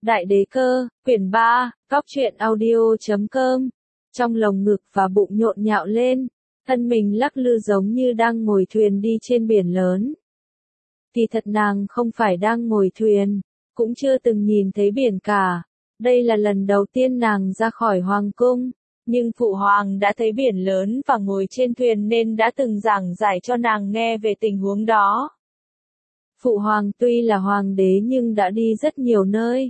Đại đế cơ, quyển 3, Góc truyện audio.com. Trong lồng ngực và bụng nhộn nhạo lên, thân mình lắc lư giống như đang ngồi thuyền đi trên biển lớn. Kỳ thật nàng không phải đang ngồi thuyền, cũng chưa từng nhìn thấy biển cả. Đây là lần đầu tiên nàng ra khỏi hoàng cung, nhưng phụ hoàng đã thấy biển lớn và ngồi trên thuyền nên đã từng giảng giải cho nàng nghe về tình huống đó. Phụ hoàng tuy là hoàng đế nhưng đã đi rất nhiều nơi,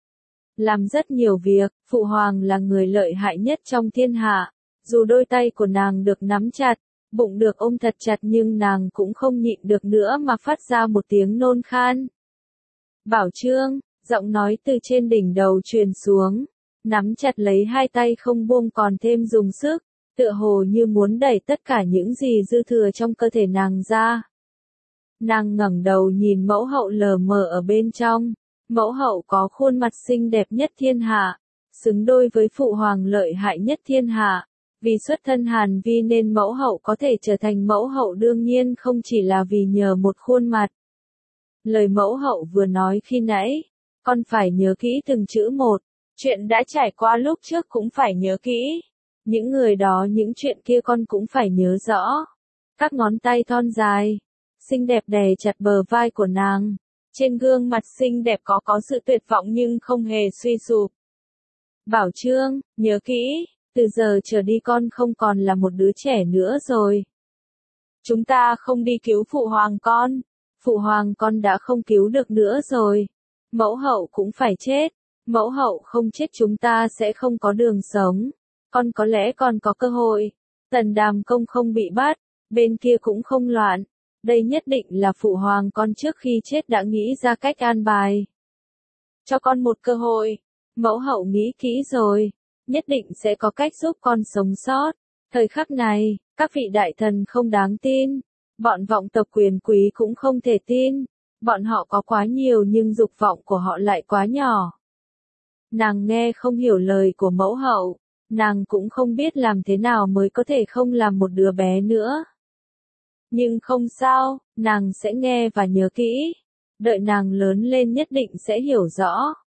làm rất nhiều việc. Phụ hoàng là người lợi hại nhất trong thiên hạ. Dù đôi tay của nàng được nắm chặt, bụng được ôm thật chặt nhưng nàng cũng không nhịn được nữa mà phát ra một tiếng nôn khan. Bảo Trương, giọng nói từ trên đỉnh đầu truyền xuống, nắm chặt lấy hai tay không buông còn thêm dùng sức, tựa hồ như muốn đẩy tất cả những gì dư thừa trong cơ thể nàng ra. Nàng ngẩng đầu nhìn mẫu hậu lờ mờ ở bên trong. Mẫu hậu có khuôn mặt xinh đẹp nhất thiên hạ, xứng đôi với phụ hoàng lợi hại nhất thiên hạ. Vì xuất thân Hàn Vi nên mẫu hậu có thể trở thành mẫu hậu đương nhiên không chỉ là vì nhờ một khuôn mặt. Lời mẫu hậu vừa nói khi nãy, con phải nhớ kỹ từng chữ một, chuyện đã trải qua lúc trước cũng phải nhớ kỹ. Những người đó những chuyện kia con cũng phải nhớ rõ. Các ngón tay thon dài, xinh đẹp đè chặt bờ vai của nàng. Trên gương mặt xinh đẹp có sự tuyệt vọng nhưng không hề suy sụp. Bảo Trương, nhớ kỹ, từ giờ trở đi con không còn là một đứa trẻ nữa rồi. Chúng ta không đi cứu phụ hoàng con. Phụ hoàng con đã không cứu được nữa rồi. Mẫu hậu cũng phải chết. Mẫu hậu không chết chúng ta sẽ không có đường sống. Con có lẽ còn có cơ hội. Tần Đàm Công không bị bắt, bên kia cũng không loạn. Đây nhất định là phụ hoàng con trước khi chết đã nghĩ ra cách an bài. Cho con một cơ hội. Mẫu hậu nghĩ kỹ rồi. Nhất định sẽ có cách giúp con sống sót. Thời khắc này, các vị đại thần không đáng tin. Bọn vọng tộc quyền quý cũng không thể tin. Bọn họ có quá nhiều nhưng dục vọng của họ lại quá nhỏ. Nàng nghe không hiểu lời của mẫu hậu. Nàng cũng không biết làm thế nào mới có thể không làm một đứa bé nữa. Nhưng không sao, nàng sẽ nghe và nhớ kỹ. Đợi nàng lớn lên nhất định sẽ hiểu rõ.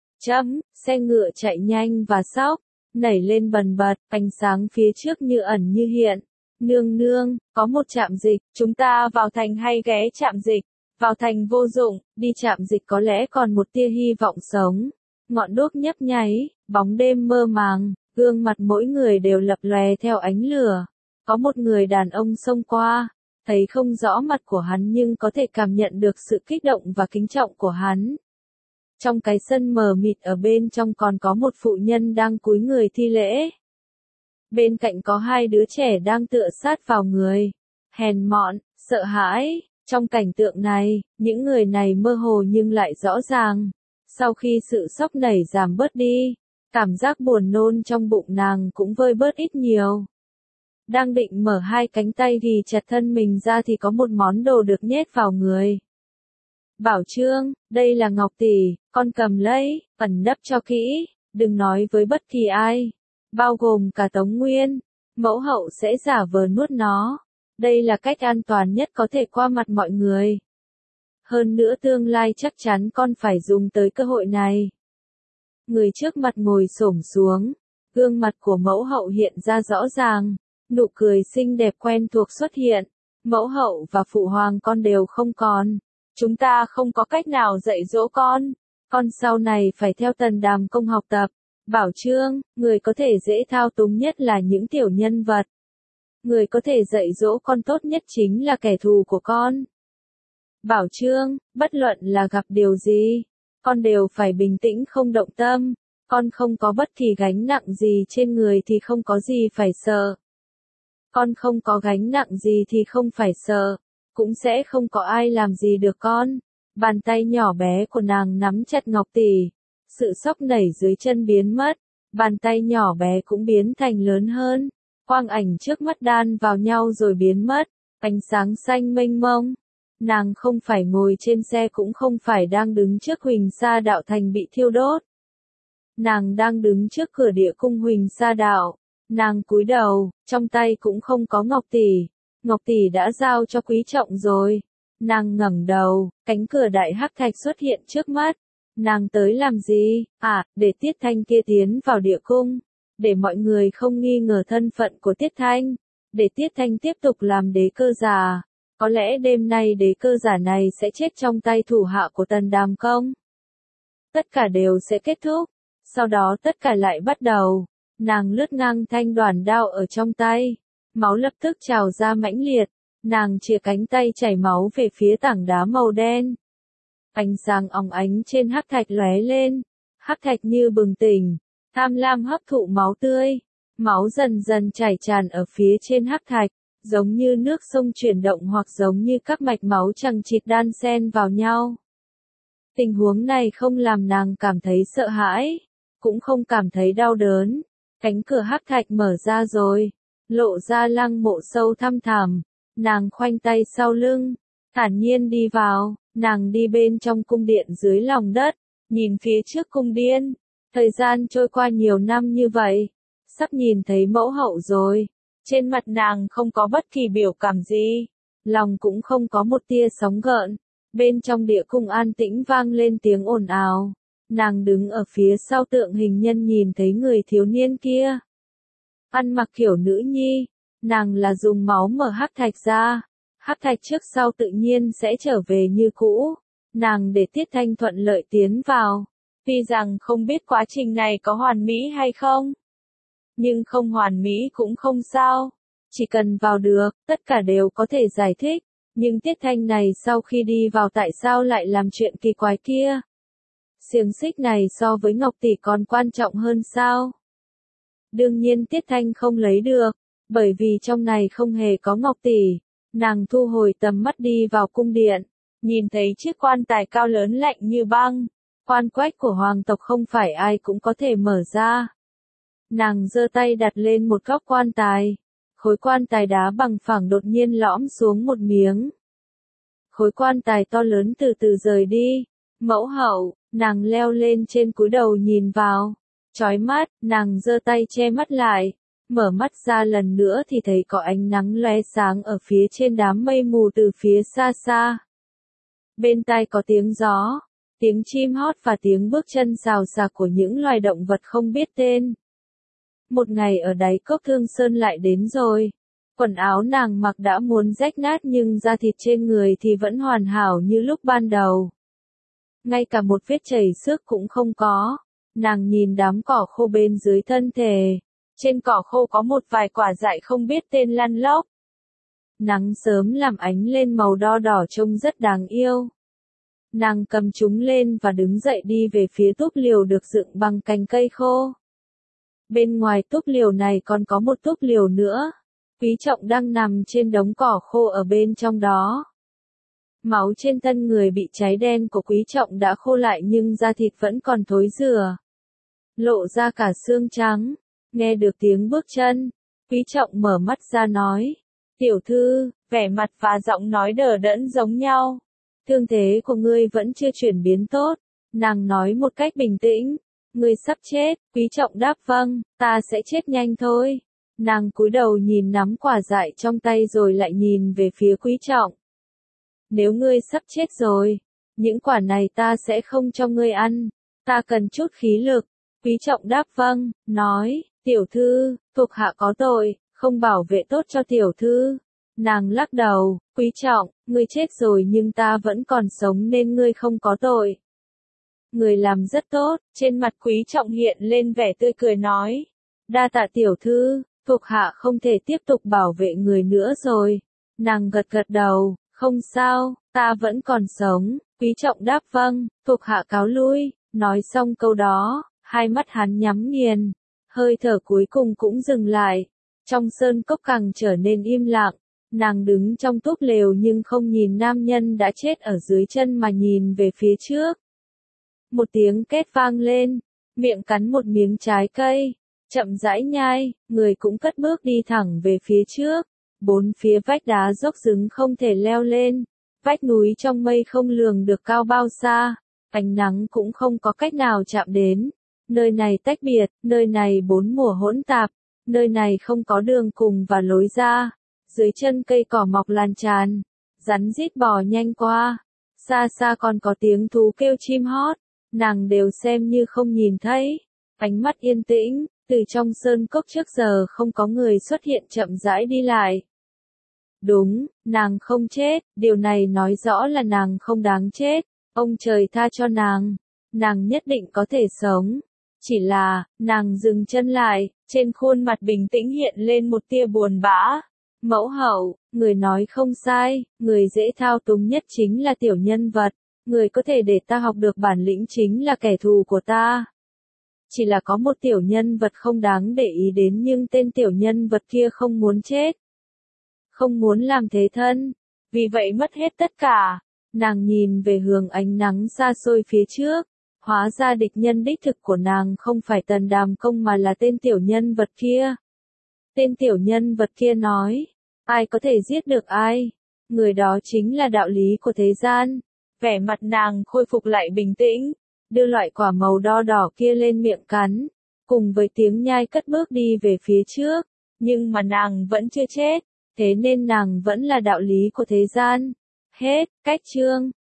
Xe ngựa chạy nhanh và xóc, nảy lên bần bật, ánh sáng phía trước như ẩn như hiện. Nương nương, có một trạm dịch, chúng ta vào thành hay ghé trạm dịch? Vào thành vô dụng, đi trạm dịch có lẽ còn một tia hy vọng sống. Ngọn đuốc nhấp nháy, bóng đêm mơ màng, gương mặt mỗi người đều lập lòe theo ánh lửa. Có một người đàn ông xông qua. Thấy không rõ mặt của hắn nhưng có thể cảm nhận được sự kích động và kính trọng của hắn. Trong cái sân mờ mịt ở bên trong còn có một phụ nhân đang cúi người thi lễ. Bên cạnh có hai đứa trẻ đang tựa sát vào người. Hèn mọn, sợ hãi. Trong cảnh tượng này, những người này mơ hồ nhưng lại rõ ràng. Sau khi sự sốc nảy giảm bớt đi, cảm giác buồn nôn trong bụng nàng cũng vơi bớt ít nhiều. Đang định mở hai cánh tay ghi chặt thân mình ra thì có một món đồ được nhét vào người. Bảo Trương, đây là ngọc tỷ, con cầm lấy, ẩn nấp cho kỹ, đừng nói với bất kỳ ai, bao gồm cả Tống Nguyên. Mẫu hậu sẽ giả vờ nuốt nó. Đây là cách an toàn nhất có thể qua mặt mọi người. Hơn nữa tương lai chắc chắn con phải dùng tới cơ hội này. Người trước mặt ngồi xổm xuống, gương mặt của mẫu hậu hiện ra rõ ràng. Nụ cười xinh đẹp quen thuộc xuất hiện. Mẫu hậu và phụ hoàng con đều không còn. Chúng ta không có cách nào dạy dỗ con. Con sau này phải theo Tần Đàm Công học tập. Bảo Trương, người có thể dễ thao túng nhất là những tiểu nhân vật. Người có thể dạy dỗ con tốt nhất chính là kẻ thù của con. Bảo Trương, bất luận là gặp điều gì, con đều phải bình tĩnh không động tâm. Con không có bất kỳ gánh nặng gì trên người thì không có gì phải sợ. Con không có gánh nặng gì thì không phải sợ, cũng sẽ không có ai làm gì được con. Bàn tay nhỏ bé của nàng nắm chặt ngọc tỷ, sự sốc nảy dưới chân biến mất, bàn tay nhỏ bé cũng biến thành lớn hơn, quang ảnh trước mắt đan vào nhau rồi biến mất, ánh sáng xanh mênh mông. Nàng không phải ngồi trên xe cũng không phải đang đứng trước Huỳnh Sa Đạo thành bị thiêu đốt. Nàng đang đứng trước cửa địa cung Huỳnh Sa Đạo. Nàng cúi đầu, trong tay cũng không có ngọc tỷ. Ngọc tỷ đã giao cho Quý Trọng rồi. Nàng ngẩng đầu, cánh cửa đại hắc thạch xuất hiện trước mắt. Nàng tới làm gì? À, để Tiết Thanh kia tiến vào địa cung. Để mọi người không nghi ngờ thân phận của Tiết Thanh. Để Tiết Thanh tiếp tục làm đế cơ giả. Có lẽ đêm nay đế cơ giả này sẽ chết trong tay thủ hạ của Tần Đàm Công. Tất cả đều sẽ kết thúc. Sau đó tất cả lại bắt đầu. Nàng lướt ngang thanh đoàn đao ở trong tay. Máu lập tức trào ra mãnh liệt. Nàng chìa cánh tay chảy máu về phía tảng đá màu đen. Ánh sáng óng ánh trên hắc thạch lóe lên. Hắc thạch như bừng tỉnh, tham lam hấp thụ máu tươi. Máu dần dần chảy tràn ở phía trên hắc thạch, giống như nước sông chuyển động hoặc giống như các mạch máu chằng chịt đan xen vào nhau. Tình huống này không làm nàng cảm thấy sợ hãi, cũng không cảm thấy đau đớn. Cánh cửa hắc thạch mở ra rồi, lộ ra lăng mộ sâu thăm thẳm. Nàng khoanh tay sau lưng, thản nhiên đi vào. Nàng đi bên trong cung điện dưới lòng đất, nhìn phía trước cung điện. Thời gian trôi qua nhiều năm như vậy, sắp nhìn thấy mẫu hậu rồi. Trên mặt nàng không có bất kỳ biểu cảm gì, lòng cũng không có một tia sóng gợn. Bên trong địa cung an tĩnh vang lên tiếng ồn ào. Nàng đứng ở phía sau tượng hình nhân nhìn thấy người thiếu niên kia. Ăn mặc kiểu nữ nhi, nàng là dùng máu mở hắc thạch ra. Hắc thạch trước sau tự nhiên sẽ trở về như cũ. Nàng để Tiết Thanh thuận lợi tiến vào. Tuy rằng không biết quá trình này có hoàn mỹ hay không. Nhưng không hoàn mỹ cũng không sao. Chỉ cần vào được, tất cả đều có thể giải thích. Nhưng Tiết Thanh này sau khi đi vào tại sao lại làm chuyện kỳ quái kia? Xiềng xích này so với Ngọc Tỷ còn quan trọng hơn sao? Đương nhiên Tiết Thanh không lấy được. Bởi vì trong này không hề có Ngọc Tỷ. Nàng thu hồi tầm mắt đi vào cung điện, nhìn thấy chiếc quan tài cao lớn lạnh như băng. Quan quách của hoàng tộc không phải ai cũng có thể mở ra. Nàng giơ tay đặt lên một góc quan tài. Khối quan tài đá bằng phẳng đột nhiên lõm xuống một miếng. Khối quan tài to lớn từ từ rời đi. Mẫu hậu, nàng leo lên trên cúi đầu nhìn vào. Chói mắt, nàng giơ tay che mắt lại. Mở mắt ra lần nữa thì thấy có ánh nắng lóe sáng ở phía trên đám mây mù từ phía xa xa. Bên tai có tiếng gió, tiếng chim hót và tiếng bước chân xào xạc của những loài động vật không biết tên. Một ngày ở đáy cốc Thương Sơn lại đến rồi. Quần áo nàng mặc đã muốn rách nát nhưng da thịt trên người thì vẫn hoàn hảo như lúc ban đầu. Ngay cả một vết chảy xước cũng không có. Nàng nhìn đám cỏ khô bên dưới thân thể. Trên cỏ khô có một vài quả dại không biết tên lăn lóc. Nắng sớm làm ánh lên màu đo đỏ trông rất đáng yêu. Nàng cầm chúng lên và đứng dậy đi về phía túp liều được dựng bằng cành cây khô. Bên ngoài túp liều này còn có một túp liều nữa. Quý Trọng đang nằm trên đống cỏ khô ở bên trong đó. Máu trên thân người bị cháy đen của Quý Trọng đã khô lại nhưng da thịt vẫn còn thối rữa. Lộ ra cả xương trắng. Nghe được tiếng bước chân, Quý Trọng mở mắt ra nói. Tiểu thư, vẻ mặt và giọng nói đờ đẫn giống nhau. Thương thế của ngươi vẫn chưa chuyển biến tốt. Nàng nói một cách bình tĩnh. Ngươi sắp chết. Quý Trọng đáp vâng, ta sẽ chết nhanh thôi. Nàng cúi đầu nhìn nắm quả dại trong tay rồi lại nhìn về phía Quý Trọng. Nếu ngươi sắp chết rồi, những quả này ta sẽ không cho ngươi ăn. Ta cần chút khí lực. Quý Trọng đáp vâng, nói. Tiểu thư, thuộc hạ có tội, không bảo vệ tốt cho tiểu thư. Nàng lắc đầu, Quý Trọng, ngươi chết rồi nhưng ta vẫn còn sống nên ngươi không có tội. Người làm rất tốt, trên mặt Quý Trọng hiện lên vẻ tươi cười nói. Đa tạ tiểu thư, thuộc hạ không thể tiếp tục bảo vệ người nữa rồi. Nàng gật gật đầu, không sao, ta vẫn còn sống. Quý Trọng đáp vâng, thuộc hạ cáo lui. Nói xong câu đó, hai mắt hắn nhắm nghiền. Hơi thở cuối cùng cũng dừng lại. Trong sơn cốc càng trở nên im lặng. Nàng đứng trong túp lều nhưng không nhìn nam nhân đã chết ở dưới chân mà nhìn về phía trước. Một tiếng két vang lên. Miệng cắn một miếng trái cây. Chậm rãi nhai, người cũng cất bước đi thẳng về phía trước. Bốn phía vách đá dốc rứng không thể leo lên. Vách núi trong mây không lường được cao bao xa. Ánh nắng cũng không có cách nào chạm đến. Nơi này tách biệt, nơi này bốn mùa hỗn tạp, nơi này không có đường cùng và lối ra. Dưới chân cây cỏ mọc lan tràn, rắn rít bò nhanh qua. Xa xa còn có tiếng thú kêu chim hót. nàng đều xem như không nhìn thấy. Ánh mắt yên tĩnh, từ trong sơn cốc trước giờ không có người xuất hiện chậm rãi đi lại. Đúng, nàng không chết, điều này nói rõ là nàng không đáng chết. Ông trời tha cho nàng nhất định có thể sống. Chỉ là, nàng dừng chân lại, trên khuôn mặt bình tĩnh hiện lên một tia buồn bã. Mẫu hậu, người nói không sai, người dễ thao túng nhất chính là tiểu nhân vật. Người có thể để ta học được bản lĩnh chính là kẻ thù của ta. Chỉ là có một tiểu nhân vật không đáng để ý đến nhưng tên tiểu nhân vật kia không muốn chết. Không muốn làm thế thân. Vì vậy mất hết tất cả. Nàng nhìn về hướng ánh nắng xa xôi phía trước. Hóa ra địch nhân đích thực của nàng không phải Tần Đàm Công mà là tên tiểu nhân vật kia. Tên tiểu nhân vật kia nói. Ai có thể giết được ai? Người đó chính là đạo lý của thế gian. Vẻ mặt nàng khôi phục lại bình tĩnh. Đưa loại quả màu đo đỏ kia lên miệng cắn. Cùng với tiếng nhai cất bước đi về phía trước. Nhưng mà nàng vẫn chưa chết. Thế nên nàng vẫn là đạo lý của thế gian. Hết, cách chương.